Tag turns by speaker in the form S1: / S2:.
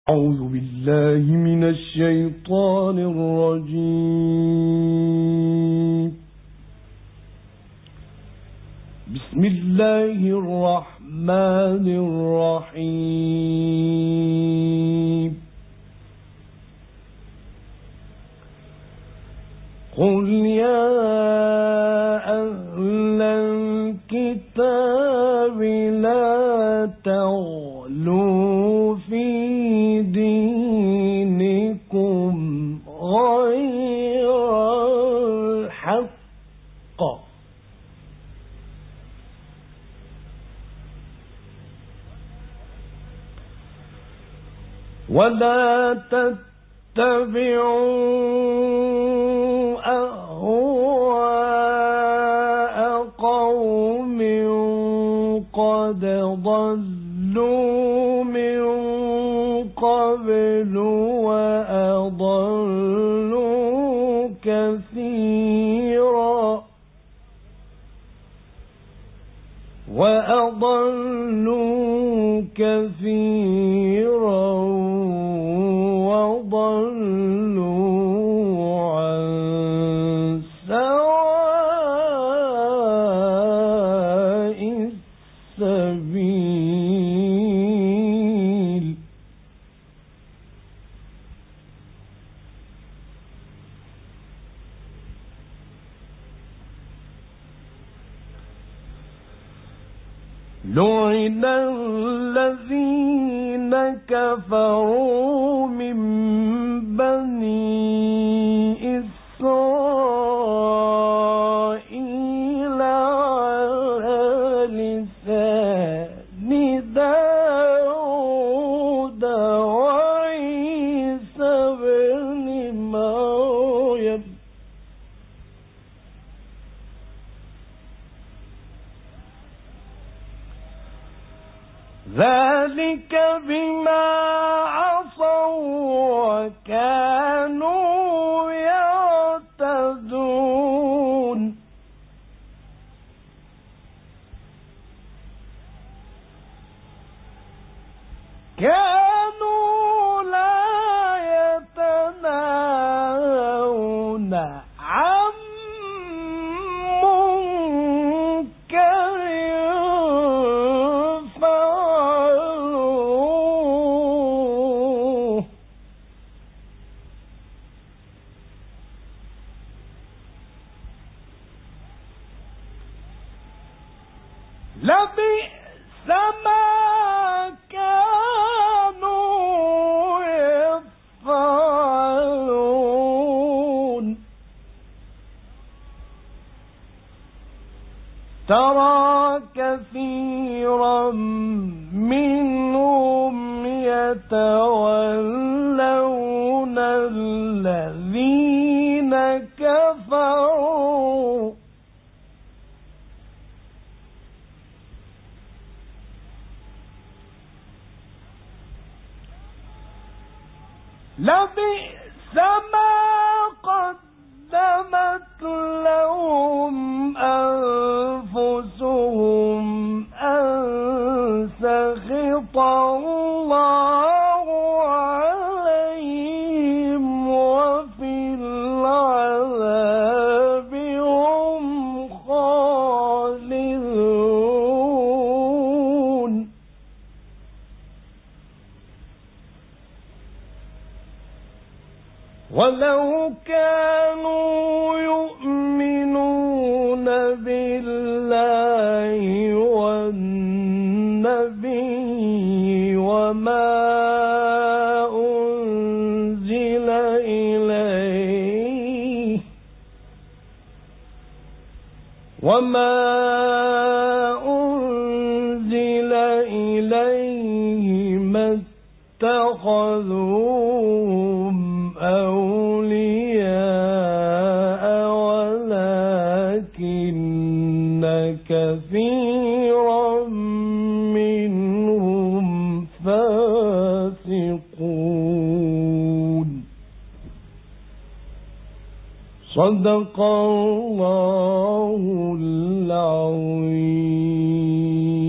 S1: أعوذ بالله من الشيطان الرجيم. بسم الله الرحمن الرحيم. قل يا أهل الكتاب لا تغلوا في دينكم غير الحق ولا تتبعوا أهواء قوم قد ضلوا من قبل وأضلوا كثيرا وضلوا عن سواء السبيل. لعن الذين كفروا من بني إسرائيل على لسان داود وعيسى بن مريم ذلك بما عصوا وكانوا يعتدون. كانوا لا يتناهون عن منكر فعلوه. لبئس ما كانوا يفعلون. ترى كثيرا منهم يتولون الذين كفروا لبئس ما قدمت لهم أنفسهم أن سخط الله عليهم وفي العذاب هم خالدون. ولو كانوا يؤمنون بالله والنبي وما أنزل إليه ما اتخذوهم أولياء ولكن كثيرا منهم فاسقون. صدق الله العظيم.